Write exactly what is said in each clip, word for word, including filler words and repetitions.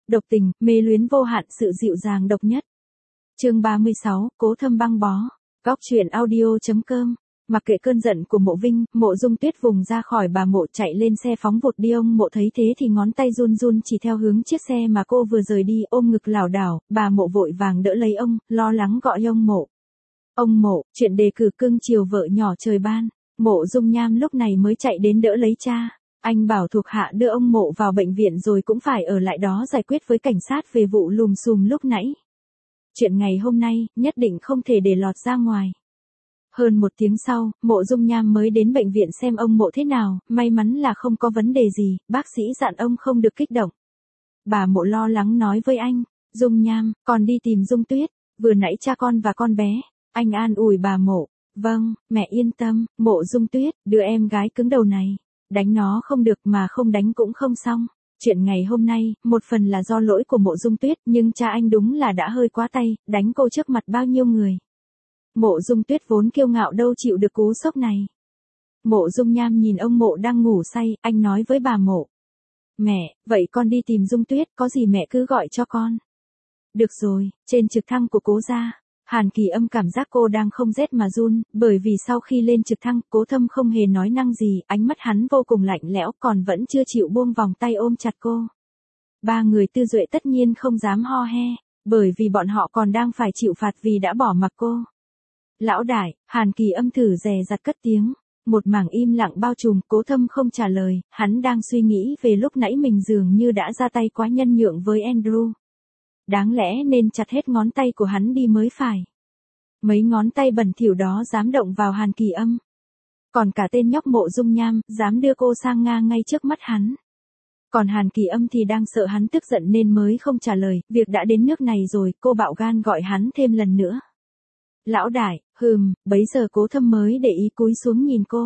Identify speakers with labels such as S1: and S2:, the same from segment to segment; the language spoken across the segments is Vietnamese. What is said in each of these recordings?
S1: độc tình, mê luyến vô hạn sự dịu dàng độc nhất. Chương ba mươi sáu, Cố Thâm băng bó. Góc truyện audio.com. Mặc kệ cơn giận của Mộ Vinh, Mộ Dung Tuyết vùng ra khỏi bà Mộ chạy lên xe phóng vụt đi. Ông Mộ thấy thế thì ngón tay run run chỉ theo hướng chiếc xe mà cô vừa rời đi, ôm ngực lảo đảo. Bà Mộ vội vàng đỡ lấy ông, lo lắng gọi ông Mộ. Ông Mộ, chuyện đề cử cưng chiều vợ nhỏ trời ban. Mộ Dung Nham lúc này mới chạy đến đỡ lấy cha. Anh bảo thuộc hạ đưa ông Mộ vào bệnh viện rồi cũng phải ở lại đó giải quyết với cảnh sát về vụ lùm xùm lúc nãy. Chuyện ngày hôm nay, nhất định không thể để lọt ra ngoài. Hơn một tiếng sau, Mộ Dung Nham mới đến bệnh viện xem ông Mộ thế nào, may mắn là không có vấn đề gì, bác sĩ dặn ông không được kích động. Bà Mộ lo lắng nói với anh, Dung Nham, con đi tìm Dung Tuyết, vừa nãy cha con và con bé. Anh an ủi bà Mộ, vâng, mẹ yên tâm, Mộ Dung Tuyết, đứa em gái cứng đầu này. Đánh nó không được mà không đánh cũng không xong. Chuyện ngày hôm nay, một phần là do lỗi của Mộ Dung Tuyết, nhưng cha anh đúng là đã hơi quá tay, đánh cô trước mặt bao nhiêu người. Mộ Dung Tuyết vốn kiêu ngạo đâu chịu được cú sốc này. Mộ Dung Nham nhìn ông Mộ đang ngủ say, anh nói với bà Mộ. Mẹ, vậy con đi tìm Dung Tuyết, có gì mẹ cứ gọi cho con. Được rồi, trên trực thăng của Cố gia. Hàn Kỳ Âm cảm giác cô đang không rét mà run, bởi vì sau khi lên trực thăng, Cố Thâm không hề nói năng gì, ánh mắt hắn vô cùng lạnh lẽo, còn vẫn chưa chịu buông vòng tay ôm chặt cô. Ba người Tư Duệ tất nhiên không dám ho he, bởi vì bọn họ còn đang phải chịu phạt vì đã bỏ mặc cô. Lão đại, Hàn Kỳ Âm thử dè dặt cất tiếng. Một mảng im lặng bao trùm, Cố Thâm không trả lời, hắn đang suy nghĩ về lúc nãy mình dường như đã ra tay quá nhân nhượng với Andrew. Đáng lẽ nên chặt hết ngón tay của hắn đi mới phải. Mấy ngón tay bẩn thỉu đó dám động vào Hàn Kỳ Âm. Còn cả tên nhóc Mộ Dung Nham, dám đưa cô sang Nga ngay trước mắt hắn. Còn Hàn Kỳ Âm thì đang sợ hắn tức giận nên mới không trả lời, việc đã đến nước này rồi, cô bạo gan gọi hắn thêm lần nữa. Lão đại, hừm, bấy giờ Cố Thâm mới để ý cúi xuống nhìn cô.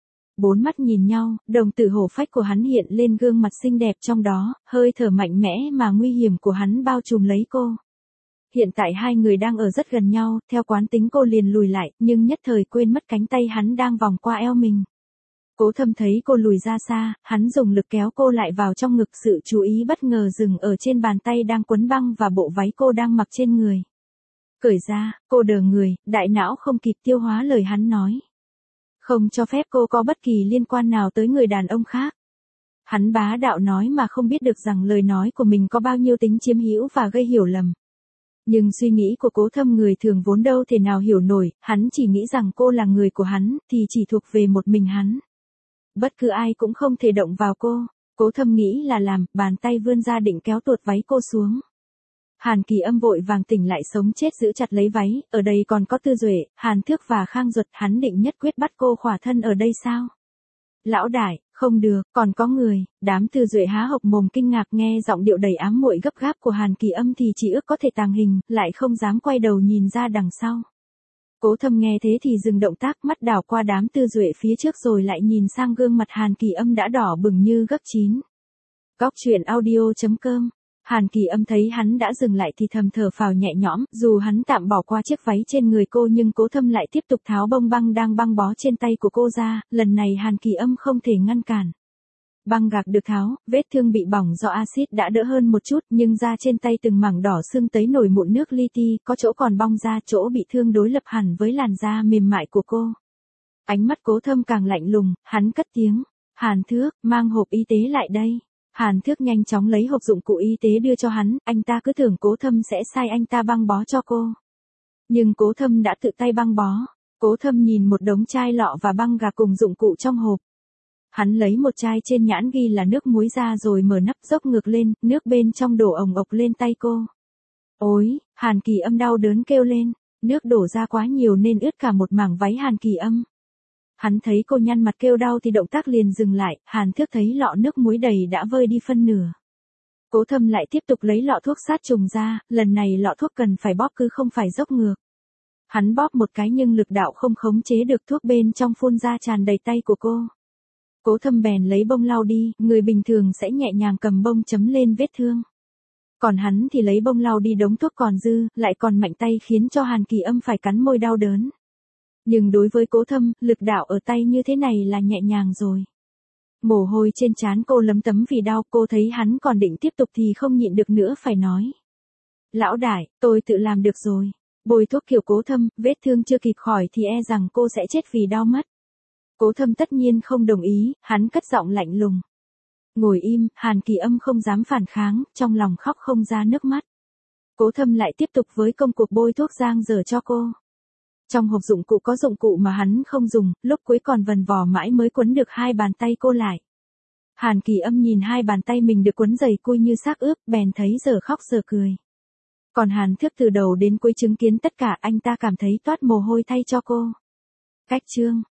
S1: Bốn mắt nhìn nhau, đồng tử hổ phách của hắn hiện lên gương mặt xinh đẹp trong đó, hơi thở mạnh mẽ mà nguy hiểm của hắn bao trùm lấy cô. Hiện tại hai người đang ở rất gần nhau, theo quán tính cô liền lùi lại, nhưng nhất thời quên mất cánh tay hắn đang vòng qua eo mình. Cố Thâm thấy cô lùi ra xa, hắn dùng lực kéo cô lại vào trong ngực, sự chú ý bất ngờ dừng ở trên bàn tay đang quấn băng và bộ váy cô đang mặc trên người. Cởi ra, cô đờ người, đại não không kịp tiêu hóa lời hắn nói. Không cho phép cô có bất kỳ liên quan nào tới người đàn ông khác. Hắn bá đạo nói mà không biết được rằng lời nói của mình có bao nhiêu tính chiếm hữu và gây hiểu lầm. Nhưng suy nghĩ của Cố Thâm người thường vốn đâu thể nào hiểu nổi, hắn chỉ nghĩ rằng cô là người của hắn, thì chỉ thuộc về một mình hắn. Bất cứ ai cũng không thể động vào cô. Cố Thâm nghĩ là làm, bàn tay vươn ra định kéo tuột váy cô xuống. Hàn Kỳ Âm vội vàng tỉnh lại sống chết giữ chặt lấy váy, ở đây còn có Tư Duệ, Hàn Thước và Khang Duật, hắn định nhất quyết bắt cô khỏa thân ở đây sao? Lão đại, không được, còn có người. Đám Tư Duệ há hộc mồm kinh ngạc nghe giọng điệu đầy ám muội gấp gáp của Hàn Kỳ Âm thì chỉ ước có thể tàng hình, lại không dám quay đầu nhìn ra đằng sau. Cố Thâm nghe thế thì dừng động tác, mắt đảo qua đám Tư Duệ phía trước rồi lại nhìn sang gương mặt Hàn Kỳ Âm đã đỏ bừng như gấp chín. Góc truyện audio.com. Hàn Kỳ Âm thấy hắn đã dừng lại thì thầm thở phào nhẹ nhõm, dù hắn tạm bỏ qua chiếc váy trên người cô nhưng Cố Thâm lại tiếp tục tháo bông băng đang băng bó trên tay của cô ra, lần này Hàn Kỳ Âm không thể ngăn cản. Băng gạc được tháo, vết thương bị bỏng do axit đã đỡ hơn một chút, nhưng da trên tay từng mảng đỏ sưng tấy nổi mụn nước li ti, có chỗ còn bong ra, chỗ bị thương đối lập hẳn với làn da mềm mại của cô. Ánh mắt Cố Thâm càng lạnh lùng, hắn cất tiếng, Hàn Thước, mang hộp y tế lại đây. Hàn Thước nhanh chóng lấy hộp dụng cụ y tế đưa cho hắn, anh ta cứ tưởng Cố Thâm sẽ sai anh ta băng bó cho cô. Nhưng Cố Thâm đã tự tay băng bó. Cố Thâm nhìn một đống chai lọ và băng gạc cùng dụng cụ trong hộp. Hắn lấy một chai trên nhãn ghi là nước muối ra rồi mở nắp dốc ngược lên, nước bên trong đổ ồng ộc lên tay cô. Ôi, Hàn Kỳ Âm đau đớn kêu lên, nước đổ ra quá nhiều nên ướt cả một mảng váy Hàn Kỳ Âm. Hắn thấy cô nhăn mặt kêu đau thì động tác liền dừng lại, Hàn Thước thấy lọ nước muối đầy đã vơi đi phân nửa. Cố Thâm lại tiếp tục lấy lọ thuốc sát trùng ra, lần này lọ thuốc cần phải bóp cứ không phải dốc ngược. Hắn bóp một cái nhưng lực đạo không khống chế được, thuốc bên trong phun ra tràn đầy tay của cô. Cố Thâm bèn lấy bông lau đi, người bình thường sẽ nhẹ nhàng cầm bông chấm lên vết thương. Còn hắn thì lấy bông lau đi đống thuốc còn dư, lại còn mạnh tay khiến cho Hàn Kỳ Âm phải cắn môi đau đớn. Nhưng đối với Cố Thâm, lực đạo ở tay như thế này là nhẹ nhàng rồi. Mồ hôi trên trán cô lấm tấm vì đau, cô thấy hắn còn định tiếp tục thì không nhịn được nữa phải nói. Lão đại, tôi tự làm được rồi. Bôi thuốc kiểu Cố Thâm, vết thương chưa kịp khỏi thì e rằng cô sẽ chết vì đau mất. Cố Thâm tất nhiên không đồng ý, hắn cất giọng lạnh lùng. Ngồi im, Hàn Kỳ Âm không dám phản kháng, trong lòng khóc không ra nước mắt. Cố Thâm lại tiếp tục với công cuộc bôi thuốc giang dở cho cô. Trong hộp dụng cụ có dụng cụ mà hắn không dùng, lúc cuối còn vần vò mãi mới quấn được hai bàn tay cô lại. Hàn Kỳ Âm nhìn hai bàn tay mình được quấn dày cui như xác ướp, bèn thấy giờ khóc giờ cười. Còn Hàn Thước từ đầu đến cuối chứng kiến tất cả, anh ta cảm thấy toát mồ hôi thay cho cô. Cách chương